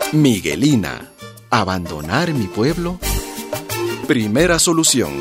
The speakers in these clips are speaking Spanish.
Miguelina, ¿abandonar mi pueblo? Primera solución.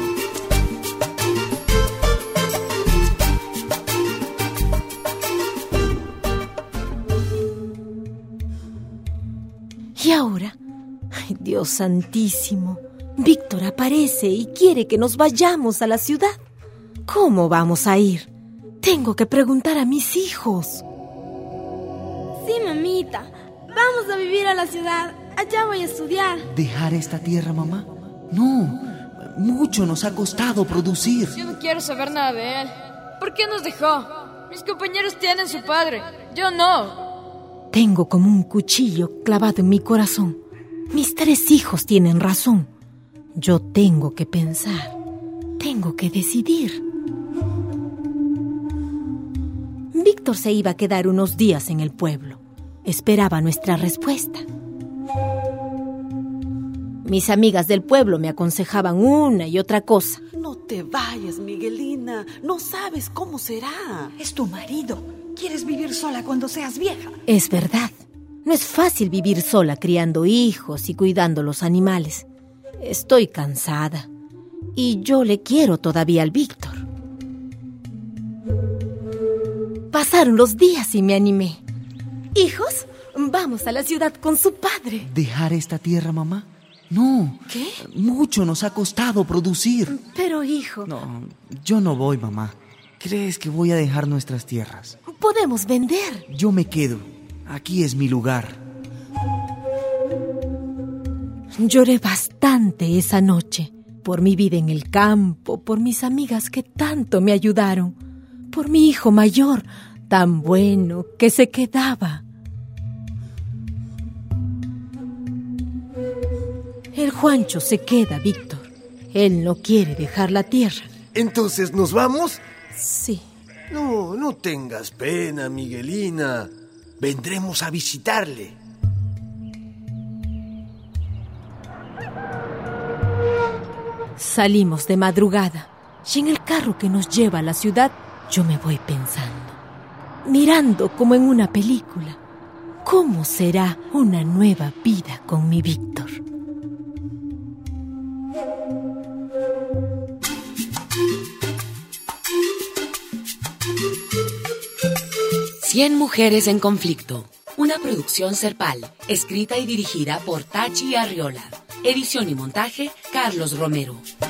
¿Y ahora? Ay, Dios santísimo. Víctor aparece y quiere que nos vayamos a la ciudad. ¿Cómo vamos a ir? Tengo que preguntar a mis hijos. Sí, mamita. Vamos a vivir a la ciudad. Allá voy a estudiar. ¿Dejar esta tierra, mamá? No, mucho nos ha costado producir. Yo no quiero saber nada de él. ¿Por qué nos dejó? Mis compañeros tienen su padre. Yo no. Tengo como un cuchillo clavado en mi corazón. Mis 3 hijos tienen razón. Yo tengo que pensar. Tengo que decidir. Víctor se iba a quedar unos días en el pueblo. Esperaba nuestra respuesta. Mis amigas del pueblo me aconsejaban una y otra cosa. No te vayas, Miguelina. No sabes cómo será. Es tu marido. ¿Quieres vivir sola cuando seas vieja? Es verdad. No es fácil vivir sola criando hijos y cuidando los animales. Estoy cansada. Y yo le quiero todavía al Víctor. Pasaron los días y me animé. Hijos, vamos a la ciudad con su padre. ¿Dejar esta tierra, mamá? No. ¿Qué? Mucho nos ha costado producir. Pero, hijo... No, yo no voy, mamá. ¿Crees que voy a dejar nuestras tierras? Podemos vender. Yo me quedo. Aquí es mi lugar. Lloré bastante esa noche. Por mi vida en el campo, por mis amigas que tanto me ayudaron, por mi hijo mayor, tan bueno que se quedaba. El Juancho se queda, Víctor. Él no quiere dejar la tierra. ¿Entonces nos vamos? Sí. No tengas pena, Miguelina. Vendremos a visitarle. Salimos de madrugada y en el carro que nos lleva a la ciudad yo me voy pensando, mirando como en una película, ¿cómo será una nueva vida con mi Víctor? Cien mujeres en conflicto. Una producción Serpal, escrita y dirigida por Tachi Arriola. Edición y montaje, Carlos Romero.